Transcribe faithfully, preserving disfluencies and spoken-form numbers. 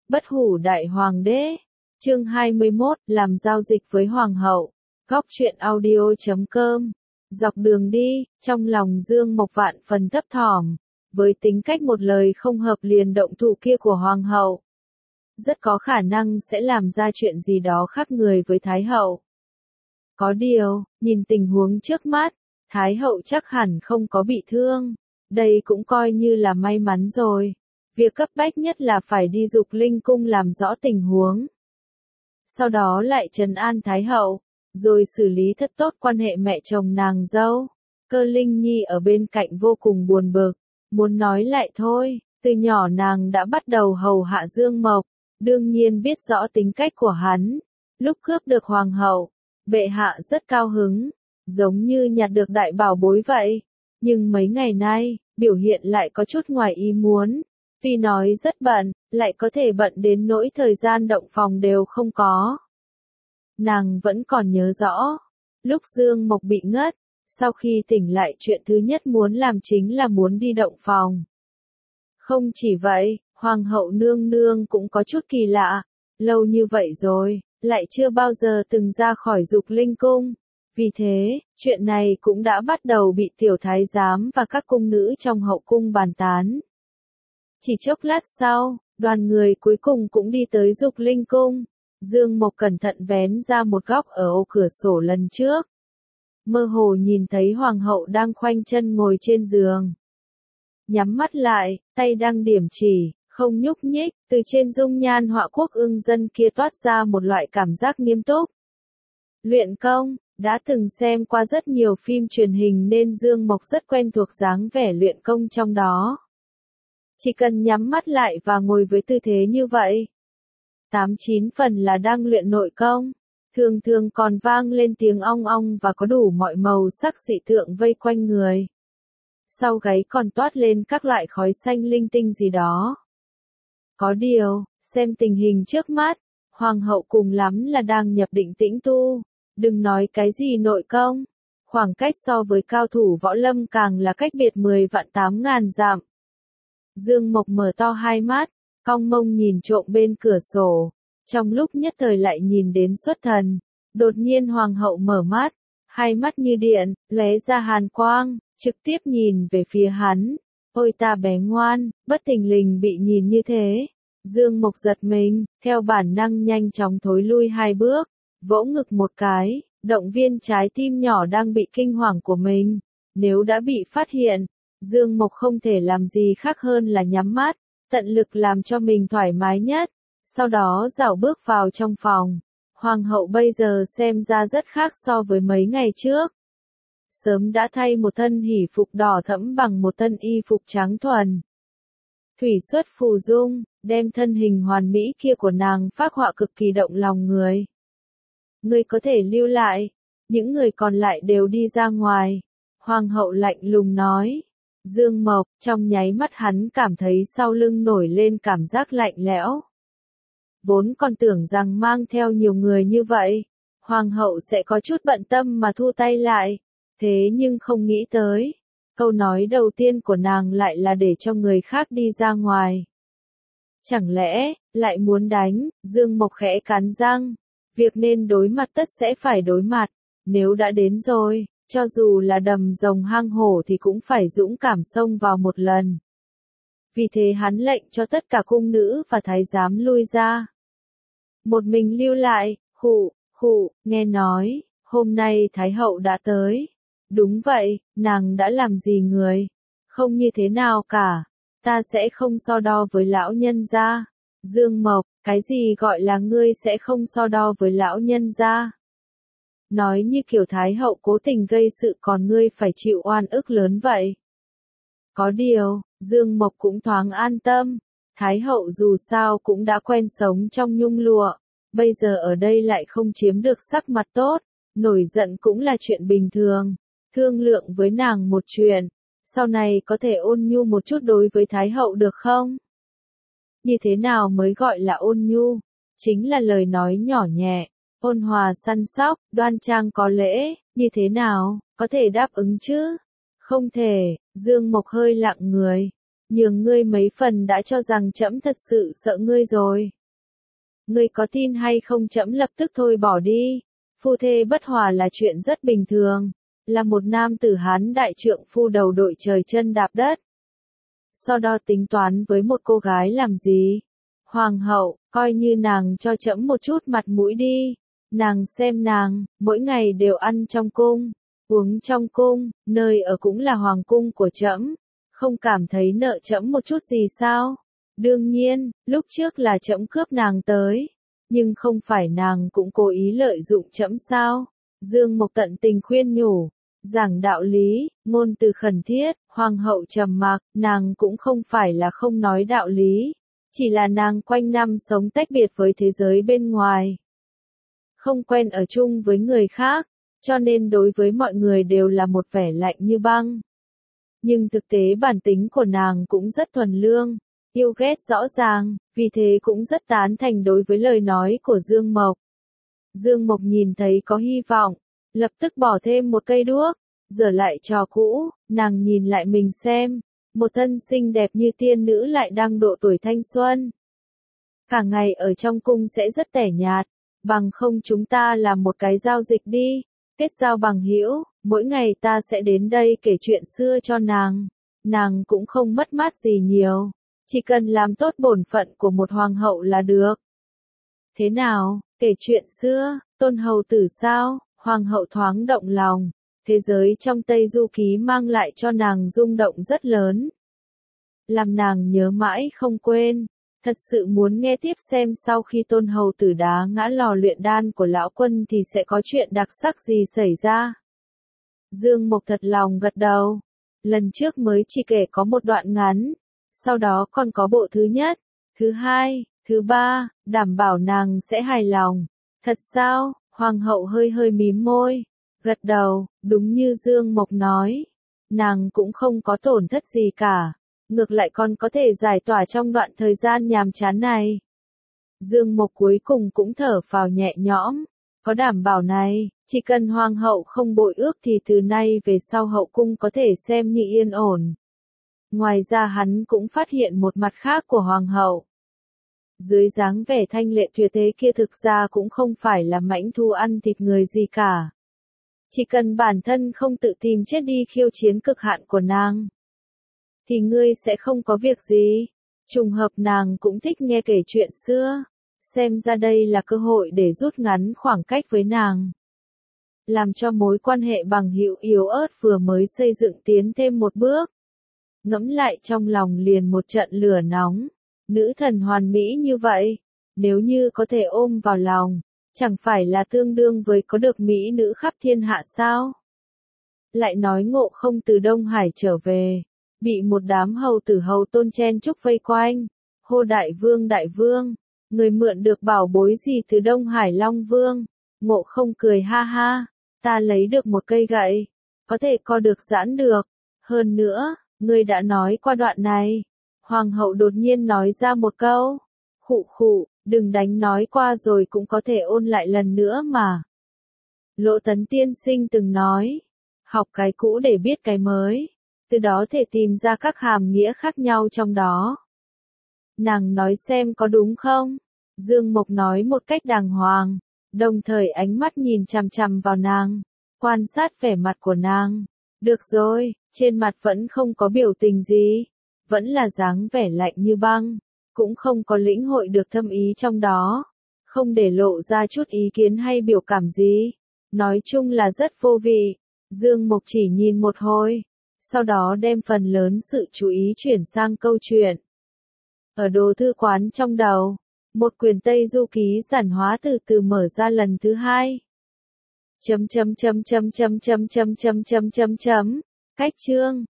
Bất hủ đại hoàng đế. Chương hai mươi mốt, làm giao dịch với hoàng hậu. Góc truyện audio chấm com. Dọc đường đi, trong lòng Dương Mộc vạn phần thấp thỏm, với tính cách một lời không hợp liền động thủ kia của hoàng hậu, rất có khả năng sẽ làm ra chuyện gì đó khác người với thái hậu. Có điều, nhìn tình huống trước mắt, thái hậu chắc hẳn không có bị thương, đây cũng coi như là may mắn rồi. Việc cấp bách nhất là phải đi Dục Linh cung làm rõ tình huống, sau đó lại trấn an thái hậu, rồi xử lý thật tốt quan hệ mẹ chồng nàng dâu. Cơ Linh Nhi ở bên cạnh vô cùng buồn bực, muốn nói lại thôi, từ nhỏ nàng đã bắt đầu hầu hạ Dương Mộc, đương nhiên biết rõ tính cách của hắn. Lúc cướp được hoàng hậu, bệ hạ rất cao hứng, giống như nhặt được đại bảo bối vậy. Nhưng mấy ngày nay, biểu hiện lại có chút ngoài ý muốn. Tuy nói rất bận, lại có thể bận đến nỗi thời gian động phòng đều không có. Nàng vẫn còn nhớ rõ, lúc Dương Mộc bị ngất, sau khi tỉnh lại chuyện thứ nhất muốn làm chính là muốn đi động phòng. Không chỉ vậy, hoàng hậu nương nương cũng có chút kỳ lạ, lâu như vậy rồi, lại chưa bao giờ từng ra khỏi Dục Linh cung. Vì thế, chuyện này cũng đã bắt đầu bị tiểu thái giám và các cung nữ trong hậu cung bàn tán. Chỉ chốc lát sau, đoàn người cuối cùng cũng đi tới Dục Linh cung. Dương Mộc cẩn thận vén ra một góc ở ô cửa sổ lần trước. Mơ hồ nhìn thấy hoàng hậu đang khoanh chân ngồi trên giường. Nhắm mắt lại, tay đang điểm chỉ, không nhúc nhích, từ trên dung nhan họa quốc ương dân kia toát ra một loại cảm giác nghiêm túc. Luyện công, đã từng xem qua rất nhiều phim truyền hình nên Dương Mộc rất quen thuộc dáng vẻ luyện công trong đó. Chỉ cần nhắm mắt lại và ngồi với tư thế như vậy, tám chín phần là đang luyện nội công, thường thường còn vang lên tiếng ong ong và có đủ mọi màu sắc dị tượng vây quanh người. Sau gáy còn toát lên các loại khói xanh linh tinh gì đó. Có điều, xem tình hình trước mắt, hoàng hậu cùng lắm là đang nhập định tĩnh tu, đừng nói cái gì nội công, khoảng cách so với cao thủ võ lâm càng là cách biệt mười vạn tám ngàn dặm. Dương Mộc mở to hai mắt, cong mông nhìn trộm bên cửa sổ, trong lúc nhất thời lại nhìn đến xuất thần. Đột nhiên hoàng hậu mở mắt, hai mắt như điện, lóe ra hàn quang, trực tiếp nhìn về phía hắn. Ôi ta bé ngoan, bất thình lình bị nhìn như thế. Dương Mộc giật mình, theo bản năng nhanh chóng thối lui hai bước, vỗ ngực một cái, động viên trái tim nhỏ đang bị kinh hoàng của mình. Nếu đã bị phát hiện, Dương Mộc không thể làm gì khác hơn là nhắm mắt, tận lực làm cho mình thoải mái nhất, sau đó dạo bước vào trong phòng. Hoàng hậu bây giờ xem ra rất khác so với mấy ngày trước. Sớm đã thay một thân hỷ phục đỏ thẫm bằng một thân y phục trắng thuần. Thủy xuất phù dung, đem thân hình hoàn mỹ kia của nàng phác họa cực kỳ động lòng người. Ngươi có thể lưu lại, những người còn lại đều đi ra ngoài. Hoàng hậu lạnh lùng nói. Dương Mộc, trong nháy mắt hắn cảm thấy sau lưng nổi lên cảm giác lạnh lẽo. Vốn còn tưởng rằng mang theo nhiều người như vậy, hoàng hậu sẽ có chút bận tâm mà thu tay lại, thế nhưng không nghĩ tới, câu nói đầu tiên của nàng lại là để cho người khác đi ra ngoài. Chẳng lẽ, lại muốn đánh? Dương Mộc khẽ cắn răng, việc nên đối mặt tất sẽ phải đối mặt, nếu đã đến rồi, cho dù là đầm rồng hang hổ thì cũng phải dũng cảm xông vào một lần. Vì thế hắn lệnh cho tất cả cung nữ và thái giám lui ra. Một mình lưu lại, khụ, khụ, nghe nói, hôm nay thái hậu đã tới. Đúng vậy, nàng đã làm gì người? Không như thế nào cả, ta sẽ không so đo với lão nhân gia. Dương Mộc, cái gì gọi là ngươi sẽ không so đo với lão nhân gia? Nói như kiểu thái hậu cố tình gây sự còn ngươi phải chịu oan ức lớn vậy. Có điều, Dương Mộc cũng thoáng an tâm, thái hậu dù sao cũng đã quen sống trong nhung lụa, bây giờ ở đây lại không chiếm được sắc mặt tốt, nổi giận cũng là chuyện bình thường. Thương lượng với nàng một chuyện, sau này có thể ôn nhu một chút đối với thái hậu được không? Như thế nào mới gọi là ôn nhu? Chính là lời nói nhỏ nhẹ, ôn hòa săn sóc, đoan trang có lễ, như thế nào, có thể đáp ứng chứ? Không thể. Dương Mộc hơi lặng người, nhường ngươi mấy phần đã cho rằng trẫm thật sự sợ ngươi rồi. Ngươi có tin hay không trẫm lập tức thôi bỏ đi. Phu thê bất hòa là chuyện rất bình thường, là một nam tử Hán đại trượng phu đầu đội trời chân đạp đất. So đo tính toán với một cô gái làm gì? Hoàng hậu, coi như nàng cho trẫm một chút mặt mũi đi. Nàng xem nàng, mỗi ngày đều ăn trong cung, uống trong cung, nơi ở cũng là hoàng cung của trẫm, không cảm thấy nợ trẫm một chút gì sao? Đương nhiên, lúc trước là trẫm cướp nàng tới, nhưng không phải nàng cũng cố ý lợi dụng trẫm sao? Dương Mộc tận tình khuyên nhủ, giảng đạo lý, ngôn từ khẩn thiết. Hoàng hậu trầm mặc, nàng cũng không phải là không nói đạo lý, chỉ là nàng quanh năm sống tách biệt với thế giới bên ngoài, không quen ở chung với người khác, cho nên đối với mọi người đều là một vẻ lạnh như băng. Nhưng thực tế bản tính của nàng cũng rất thuần lương, yêu ghét rõ ràng, vì thế cũng rất tán thành đối với lời nói của Dương Mộc. Dương Mộc nhìn thấy có hy vọng, lập tức bỏ thêm một cây đuốc, rửa lại trò cũ, nàng nhìn lại mình xem, một thân xinh đẹp như tiên nữ lại đang độ tuổi thanh xuân. Cả ngày ở trong cung sẽ rất tẻ nhạt, bằng không chúng ta làm một cái giao dịch đi, kết giao bằng hữu, mỗi ngày ta sẽ đến đây kể chuyện xưa cho nàng, nàng cũng không mất mát gì nhiều, chỉ cần làm tốt bổn phận của một hoàng hậu là được. Thế nào, kể chuyện xưa, Tôn hầu tử sao? Hoàng hậu thoáng động lòng, thế giới trong Tây Du Ký mang lại cho nàng rung động rất lớn, làm nàng nhớ mãi không quên. Thật sự muốn nghe tiếp xem sau khi Tôn hầu tử đá ngã lò luyện đan của lão quân thì sẽ có chuyện đặc sắc gì xảy ra. Dương Mộc thật lòng gật đầu. Lần trước mới chỉ kể có một đoạn ngắn, sau đó còn có bộ thứ nhất, thứ hai, thứ ba, đảm bảo nàng sẽ hài lòng. Thật sao? Hoàng hậu hơi hơi mím môi, gật đầu, đúng như Dương Mộc nói, nàng cũng không có tổn thất gì cả. Ngược lại còn có thể giải tỏa trong đoạn thời gian nhàm chán này. Dương Mộc cuối cùng cũng thở phào nhẹ nhõm, có đảm bảo này, chỉ cần hoàng hậu không bội ước thì từ nay về sau hậu cung có thể xem như yên ổn. Ngoài ra hắn cũng phát hiện một mặt khác của hoàng hậu. Dưới dáng vẻ thanh lệ tuyệt thế kia thực ra cũng không phải là mãnh thu ăn thịt người gì cả. Chỉ cần bản thân không tự tìm chết đi khiêu chiến cực hạn của nàng, thì ngươi sẽ không có việc gì. Trùng hợp nàng cũng thích nghe kể chuyện xưa, xem ra đây là cơ hội để rút ngắn khoảng cách với nàng, làm cho mối quan hệ bằng hữu yếu ớt vừa mới xây dựng tiến thêm một bước. Ngẫm lại trong lòng liền một trận lửa nóng, nữ thần hoàn mỹ như vậy, nếu như có thể ôm vào lòng, chẳng phải là tương đương với có được mỹ nữ khắp thiên hạ sao? Lại nói Ngộ Không từ Đông Hải trở về, bị một đám hầu tử hầu tôn chen chúc vây quanh, hô đại vương đại vương, người mượn được bảo bối gì từ Đông Hải Long Vương? Ngộ Không cười ha ha, ta lấy được một cây gậy, có thể co được giãn được, hơn nữa, ngươi đã nói qua đoạn này. Hoàng hậu đột nhiên nói ra một câu, khụ khụ, đừng đánh nói qua rồi cũng có thể ôn lại lần nữa mà. Lỗ Tấn tiên sinh từng nói, học cái cũ để biết cái mới, từ đó thể tìm ra các hàm nghĩa khác nhau trong đó. Nàng nói xem có đúng không? Dương Mộc nói một cách đàng hoàng, đồng thời ánh mắt nhìn chằm chằm vào nàng, quan sát vẻ mặt của nàng. Được rồi, trên mặt vẫn không có biểu tình gì, vẫn là dáng vẻ lạnh như băng, cũng không có lĩnh hội được thâm ý trong đó, không để lộ ra chút ý kiến hay biểu cảm gì. Nói chung là rất vô vị. Dương Mộc chỉ nhìn một hồi, sau đó đem phần lớn sự chú ý chuyển sang câu chuyện. Ở đồ thư quán trong đầu, một quyển Tây Du Ký giản hóa từ từ mở ra lần thứ hai. Chấm chấm chấm chấm chấm chấm chấm chấm chấm chấm chấm. Cách chương,